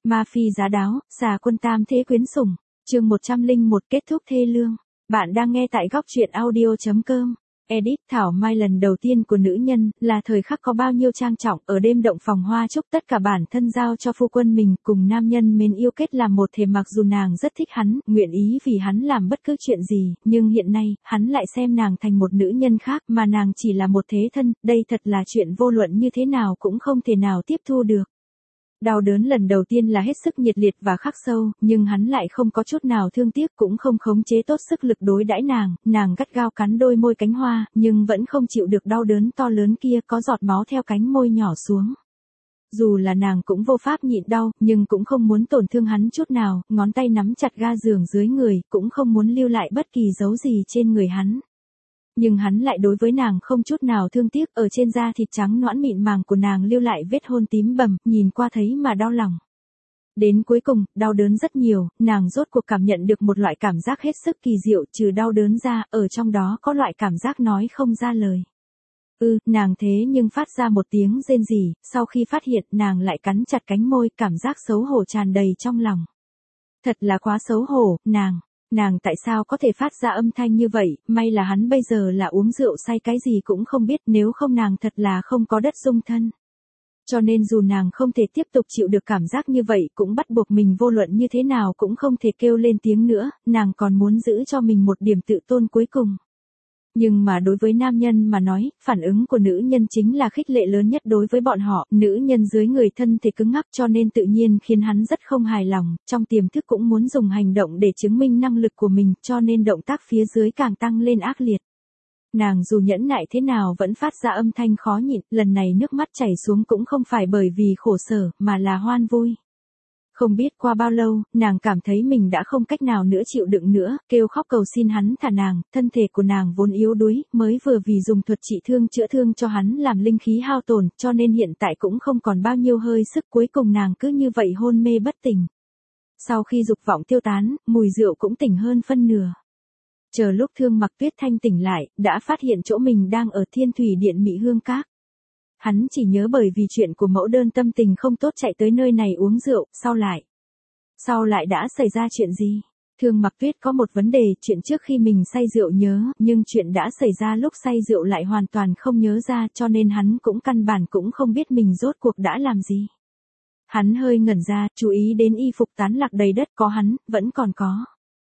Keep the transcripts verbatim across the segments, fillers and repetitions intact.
Ma phi giá đáo, xà quân tam thế quyến sủng. Chương một trăm lẻ một kết thúc thê lương. Bạn đang nghe tại góc truyện audio chấm com. Edit Thảo Mai lần đầu tiên của nữ nhân, là thời khắc có bao nhiêu trang trọng, ở đêm động phòng hoa chúc tất cả bản thân giao cho phu quân mình, cùng nam nhân mến yêu kết làm một thể, mặc dù nàng rất thích hắn, nguyện ý vì hắn làm bất cứ chuyện gì, nhưng hiện nay, hắn lại xem nàng thành một nữ nhân khác, mà nàng chỉ là một thế thân, đây thật là chuyện vô luận như thế nào cũng không thể nào tiếp thu được. Đau đớn lần đầu tiên là hết sức nhiệt liệt và khắc sâu, nhưng hắn lại không có chút nào thương tiếc, cũng không khống chế tốt sức lực đối đãi nàng, nàng gắt gao cắn đôi môi cánh hoa, nhưng vẫn không chịu được đau đớn to lớn kia, có giọt máu theo cánh môi nhỏ xuống. Dù là nàng cũng vô pháp nhịn đau, nhưng cũng không muốn tổn thương hắn chút nào, ngón tay nắm chặt ga giường dưới người, cũng không muốn lưu lại bất kỳ dấu gì trên người hắn. Nhưng hắn lại đối với nàng không chút nào thương tiếc, ở trên da thịt trắng nõn mịn màng của nàng lưu lại vết hôn tím bầm, nhìn qua thấy mà đau lòng. Đến cuối cùng, đau đớn rất nhiều, nàng rốt cuộc cảm nhận được một loại cảm giác hết sức kỳ diệu, trừ đau đớn ra, ở trong đó có loại cảm giác nói không ra lời. Ừ, nàng thế nhưng phát ra một tiếng rên rỉ, sau khi phát hiện nàng lại cắn chặt cánh môi, cảm giác xấu hổ tràn đầy trong lòng. Thật là quá xấu hổ, nàng. Nàng tại sao có thể phát ra âm thanh như vậy, may là hắn bây giờ là uống rượu say cái gì cũng không biết, nếu không nàng thật là không có đất dung thân. Cho nên dù nàng không thể tiếp tục chịu được cảm giác như vậy, cũng bắt buộc mình vô luận như thế nào cũng không thể kêu lên tiếng nữa, nàng còn muốn giữ cho mình một điểm tự tôn cuối cùng. Nhưng mà đối với nam nhân mà nói, phản ứng của nữ nhân chính là khích lệ lớn nhất đối với bọn họ, nữ nhân dưới người thân thể cứng ngắc cho nên tự nhiên khiến hắn rất không hài lòng, trong tiềm thức cũng muốn dùng hành động để chứng minh năng lực của mình, cho nên động tác phía dưới càng tăng lên ác liệt. Nàng dù nhẫn nại thế nào vẫn phát ra âm thanh khó nhịn, lần này nước mắt chảy xuống cũng không phải bởi vì khổ sở, mà là hoan vui. Không biết qua bao lâu, nàng cảm thấy mình đã không cách nào nữa chịu đựng nữa, kêu khóc cầu xin hắn thả nàng, thân thể của nàng vốn yếu đuối, mới vừa vì dùng thuật trị thương chữa thương cho hắn làm linh khí hao tổn, cho nên hiện tại cũng không còn bao nhiêu hơi sức, cuối cùng nàng cứ như vậy hôn mê bất tỉnh. Sau khi dục vọng tiêu tán, mùi rượu cũng tỉnh hơn phân nửa. Chờ lúc Thương Mặc Tuyết thanh tỉnh lại, đã phát hiện chỗ mình đang ở Thiên Thủy Điện Mị Hương Các. Hắn chỉ nhớ bởi vì chuyện của mẫu đơn tâm tình không tốt chạy tới nơi này uống rượu, sau lại. Sau lại đã xảy ra chuyện gì? Thương Mặc Tuyết có một vấn đề, chuyện trước khi mình say rượu nhớ, nhưng chuyện đã xảy ra lúc say rượu lại hoàn toàn không nhớ ra, cho nên hắn cũng căn bản cũng không biết mình rốt cuộc đã làm gì. Hắn hơi ngẩn ra, chú ý đến y phục tán lạc đầy đất, có hắn, vẫn còn có.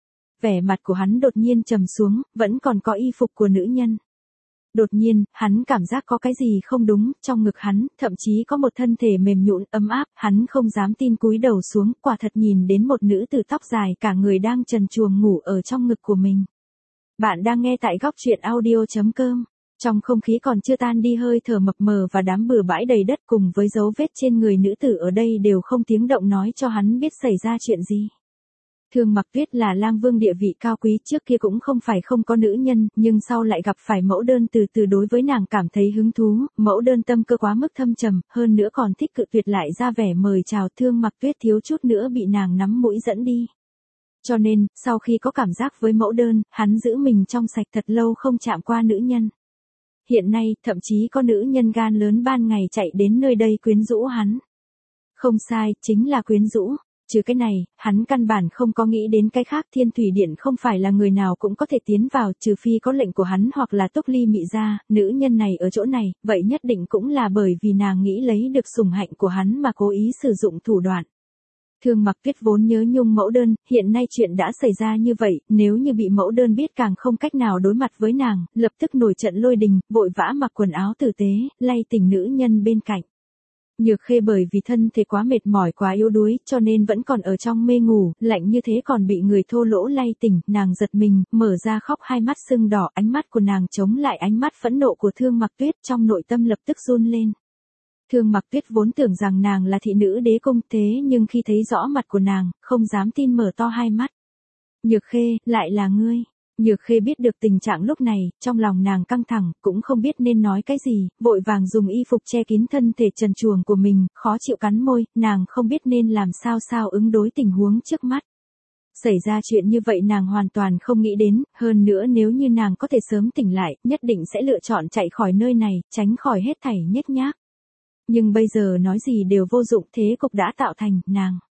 Vẻ mặt của hắn đột nhiên trầm xuống, vẫn còn có y phục của nữ nhân. Đột nhiên, hắn cảm giác có cái gì không đúng, trong ngực hắn, thậm chí có một thân thể mềm nhũn ấm áp, hắn không dám tin cúi đầu xuống, quả thật nhìn đến một nữ tử tóc dài cả người đang trần truồng ngủ ở trong ngực của mình. Bạn đang nghe tại góc truyện audio chấm com. Trong không khí còn chưa tan đi hơi thở mập mờ và đám bừa bãi đầy đất cùng với dấu vết trên người nữ tử ở đây đều không tiếng động nói cho hắn biết xảy ra chuyện gì. Thương Mặc Tuyết là lang vương địa vị cao quý, trước kia cũng không phải không có nữ nhân, nhưng sau lại gặp phải mẫu đơn, từ từ đối với nàng cảm thấy hứng thú, mẫu đơn tâm cơ quá mức thâm trầm, hơn nữa còn thích cự tuyệt lại ra vẻ mời chào. Thương Mặc Tuyết thiếu chút nữa bị nàng nắm mũi dẫn đi. Cho nên, sau khi có cảm giác với mẫu đơn, hắn giữ mình trong sạch thật lâu không chạm qua nữ nhân. Hiện nay, thậm chí có nữ nhân gan lớn ban ngày chạy đến nơi đây quyến rũ hắn. Không sai, chính là quyến rũ. Trừ cái này, hắn căn bản không có nghĩ đến cái khác. Thiên Thủy Điện không phải là người nào cũng có thể tiến vào, trừ phi có lệnh của hắn hoặc là Túc Ly Mị gia. Nữ nhân này ở chỗ này, vậy nhất định cũng là bởi vì nàng nghĩ lấy được sủng hạnh của hắn mà cố ý sử dụng thủ đoạn. Thương Mặc Tuyết vốn nhớ nhung mẫu đơn, hiện nay chuyện đã xảy ra như vậy, nếu như bị mẫu đơn biết càng không cách nào đối mặt với nàng, lập tức nổi trận lôi đình, vội vã mặc quần áo tử tế, lay tỉnh nữ nhân bên cạnh. Nhược Khê bởi vì thân thể quá mệt mỏi quá yếu đuối, cho nên vẫn còn ở trong mê ngủ, lạnh như thế còn bị người thô lỗ lay tỉnh, nàng giật mình, mở ra khóc, hai mắt sưng đỏ, ánh mắt của nàng chống lại ánh mắt phẫn nộ của Thương Mặc Tuyết, trong nội tâm lập tức run lên. Thương Mặc Tuyết vốn tưởng rằng nàng là thị nữ đế cung, thế nhưng khi thấy rõ mặt của nàng, không dám tin mở to hai mắt. Nhược Khê, lại là ngươi. Nhược Khê biết được tình trạng lúc này, trong lòng nàng căng thẳng, cũng không biết nên nói cái gì, vội vàng dùng y phục che kín thân thể trần truồng của mình, khó chịu cắn môi, nàng không biết nên làm sao sao ứng đối tình huống trước mắt. Xảy ra chuyện như vậy nàng hoàn toàn không nghĩ đến, hơn nữa nếu như nàng có thể sớm tỉnh lại, nhất định sẽ lựa chọn chạy khỏi nơi này, tránh khỏi hết thảy nhếch nhác. Nhưng bây giờ nói gì đều vô dụng, thế cục đã tạo thành, nàng.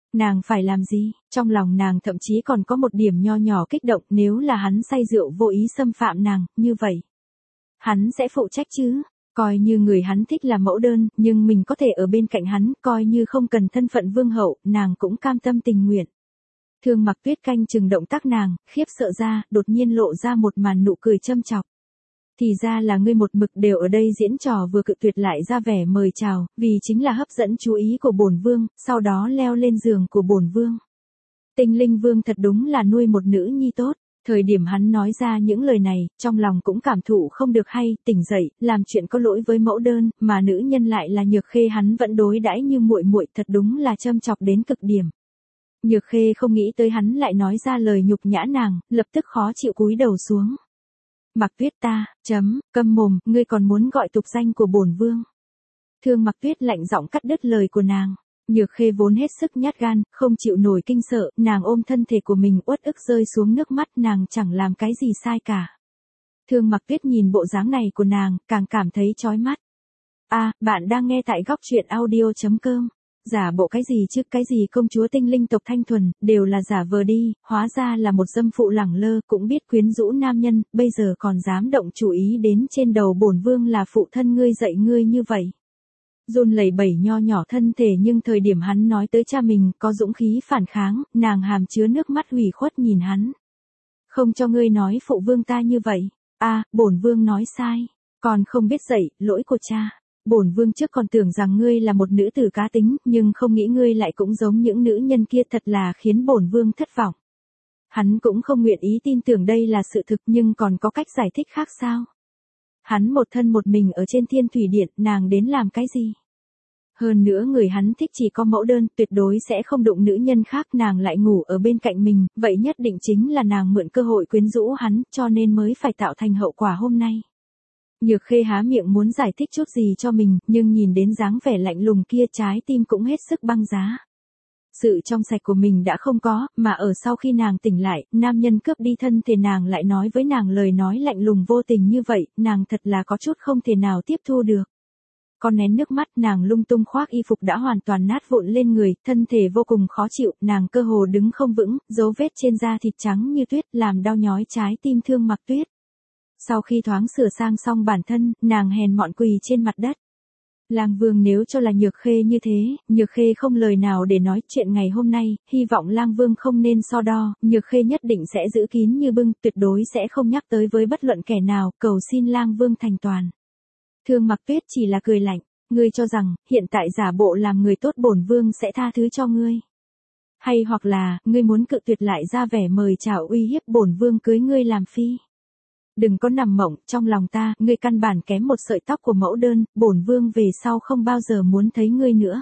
Nàng phải làm gì? Trong lòng nàng thậm chí còn có một điểm nho nhỏ kích động, nếu là hắn say rượu vô ý xâm phạm nàng, như vậy. Hắn sẽ phụ trách chứ? Coi như người hắn thích là mẫu đơn, nhưng mình có thể ở bên cạnh hắn, coi như không cần thân phận vương hậu, nàng cũng cam tâm tình nguyện. Thương Mặc Tuyết canh chừng động tác nàng, khiếp sợ ra, đột nhiên lộ ra một màn nụ cười châm chọc. Thì ra là ngươi một mực đều ở đây diễn trò vừa cự tuyệt lại ra vẻ mời chào, vì chính là hấp dẫn chú ý của bổn vương, sau đó leo lên giường của bổn vương. Tinh Linh Vương thật đúng là nuôi một nữ nhi tốt. Thời điểm hắn nói ra những lời này, trong lòng cũng cảm thụ không được hay, tỉnh dậy, làm chuyện có lỗi với mẫu đơn, mà nữ nhân lại là Nhược Khê, hắn vẫn đối đãi như muội muội, thật đúng là châm chọc đến cực điểm. Nhược Khê không nghĩ tới hắn lại nói ra lời nhục nhã nàng, lập tức khó chịu cúi đầu xuống. Mặc Tuyết ta, chấm, câm mồm, ngươi còn muốn gọi tục danh của bổn vương. Thương Mặc Tuyết lạnh giọng cắt đứt lời của nàng. Nhược Khê vốn hết sức nhát gan, không chịu nổi kinh sợ, nàng ôm thân thể của mình uất ức rơi xuống nước mắt, nàng chẳng làm cái gì sai cả. Thương Mặc Tuyết nhìn bộ dáng này của nàng, càng cảm thấy chói mắt. A, à, bạn đang nghe tại góc truyện audio chấm com. Giả bộ cái gì chứ, cái gì công chúa tinh linh tộc thanh thuần, đều là giả vờ đi, hóa ra là một dâm phụ lẳng lơ, cũng biết quyến rũ nam nhân, bây giờ còn dám động chủ ý đến trên đầu bổn vương là phụ thân ngươi dạy ngươi như vậy. Run lẩy bẩy nho nhỏ thân thể, nhưng thời điểm hắn nói tới cha mình, có dũng khí phản kháng, nàng hàm chứa nước mắt ủy khuất nhìn hắn. Không cho ngươi nói phụ vương ta như vậy. A, à, bổn vương nói sai, còn không biết dạy, lỗi của cha. Bổn vương trước còn tưởng rằng ngươi là một nữ tử cá tính, nhưng không nghĩ ngươi lại cũng giống những nữ nhân kia, thật là khiến bổn vương thất vọng. Hắn cũng không nguyện ý tin tưởng đây là sự thực, nhưng còn có cách giải thích khác sao? Hắn một thân một mình ở trên Thiên Thủy Điện, nàng đến làm cái gì? Hơn nữa người hắn thích chỉ có mẫu đơn, tuyệt đối sẽ không đụng nữ nhân khác, nàng lại ngủ ở bên cạnh mình, vậy nhất định chính là nàng mượn cơ hội quyến rũ hắn, cho nên mới phải tạo thành hậu quả hôm nay. Nhược Khê há miệng muốn giải thích chút gì cho mình, nhưng nhìn đến dáng vẻ lạnh lùng kia, trái tim cũng hết sức băng giá. Sự trong sạch của mình đã không có, mà ở sau khi nàng tỉnh lại, nam nhân cướp đi thân thể nàng lại nói với nàng lời nói lạnh lùng vô tình như vậy, nàng thật là có chút không thể nào tiếp thu được. Con nén nước mắt, nàng lung tung khoác y phục đã hoàn toàn nát vụn lên người, thân thể vô cùng khó chịu, nàng cơ hồ đứng không vững, dấu vết trên da thịt trắng như tuyết làm đau nhói trái tim Thương Mặc Tuyết. Sau khi thoáng sửa sang xong bản thân, nàng hèn mọn quỳ trên mặt đất. Lang Vương nếu cho là Nhược Khê như thế, Nhược Khê không lời nào để nói chuyện ngày hôm nay, hy vọng Lang Vương không nên so đo, Nhược Khê nhất định sẽ giữ kín như bưng, tuyệt đối sẽ không nhắc tới với bất luận kẻ nào, cầu xin Lang Vương thành toàn. Thương Mặc Tuyết chỉ là cười lạnh, ngươi cho rằng, hiện tại giả bộ làm người tốt bổn vương sẽ tha thứ cho ngươi. Hay hoặc là, ngươi muốn cự tuyệt lại ra vẻ mời chào uy hiếp bổn vương cưới ngươi làm phi. Đừng có nằm mộng, trong lòng ta, ngươi căn bản kém một sợi tóc của mẫu đơn, bổn vương về sau không bao giờ muốn thấy ngươi nữa.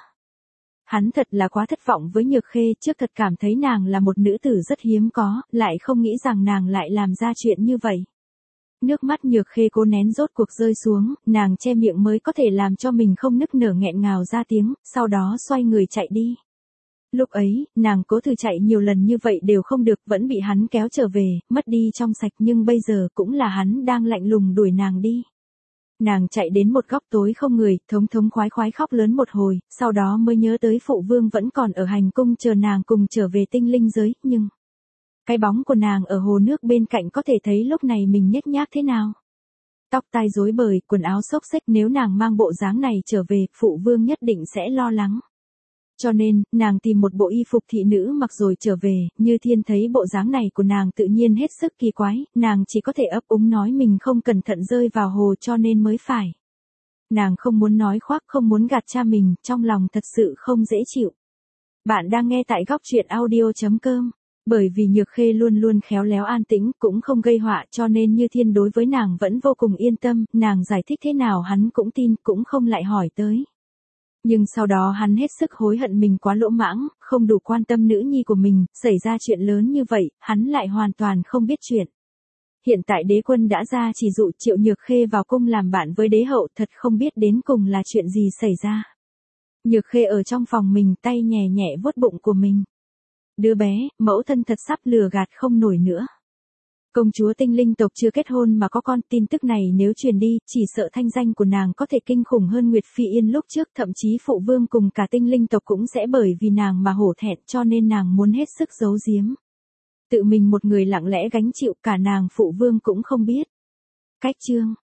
Hắn thật là quá thất vọng với Nhược Khê, trước thật cảm thấy nàng là một nữ tử rất hiếm có, lại không nghĩ rằng nàng lại làm ra chuyện như vậy. Nước mắt Nhược Khê cố nén rốt cuộc rơi xuống, nàng che miệng mới có thể làm cho mình không nức nở nghẹn ngào ra tiếng, sau đó xoay người chạy đi. Lúc ấy, nàng cố thử chạy nhiều lần như vậy đều không được, vẫn bị hắn kéo trở về, mất đi trong sạch, nhưng bây giờ cũng là hắn đang lạnh lùng đuổi nàng đi. Nàng chạy đến một góc tối không người, thống thống khoái khoái khóc lớn một hồi, sau đó mới nhớ tới phụ vương vẫn còn ở hành cung chờ nàng cùng trở về tinh linh giới, nhưng... cái bóng của nàng ở hồ nước bên cạnh có thể thấy lúc này mình nhếch nhác thế nào. Tóc tai rối bời, quần áo xốc xếch, nếu nàng mang bộ dáng này trở về, phụ vương nhất định sẽ lo lắng. Cho nên, nàng tìm một bộ y phục thị nữ mặc rồi trở về, Như Thiên thấy bộ dáng này của nàng tự nhiên hết sức kỳ quái, nàng chỉ có thể ấp úng nói mình không cẩn thận rơi vào hồ cho nên mới phải. Nàng không muốn nói khoác, không muốn gạt cha mình, trong lòng thật sự không dễ chịu. Bạn đang nghe tại góc truyện audio chấm com. Bởi vì Nhược Khê luôn luôn khéo léo an tĩnh, cũng không gây họa, cho nên Như Thiên đối với nàng vẫn vô cùng yên tâm, nàng giải thích thế nào hắn cũng tin, cũng không lại hỏi tới. Nhưng sau đó hắn hết sức hối hận mình quá lỗ mãng, không đủ quan tâm nữ nhi của mình, xảy ra chuyện lớn như vậy, hắn lại hoàn toàn không biết chuyện. Hiện tại đế quân đã ra chỉ dụ Triệu Nhược Khê vào cung làm bạn với đế hậu, thật không biết đến cùng là chuyện gì xảy ra. Nhược Khê ở trong phòng mình, tay nhẹ nhẹ vuốt bụng của mình. Đứa bé, mẫu thân thật sắp lừa gạt không nổi nữa. Công chúa tinh linh tộc chưa kết hôn mà có con, tin tức này nếu truyền đi, chỉ sợ thanh danh của nàng có thể kinh khủng hơn Nguyệt Phi Yên lúc trước, thậm chí phụ vương cùng cả tinh linh tộc cũng sẽ bởi vì nàng mà hổ thẹn, cho nên nàng muốn hết sức giấu giếm. Tự mình một người lặng lẽ gánh chịu, cả nàng phụ vương cũng không biết. Cách chương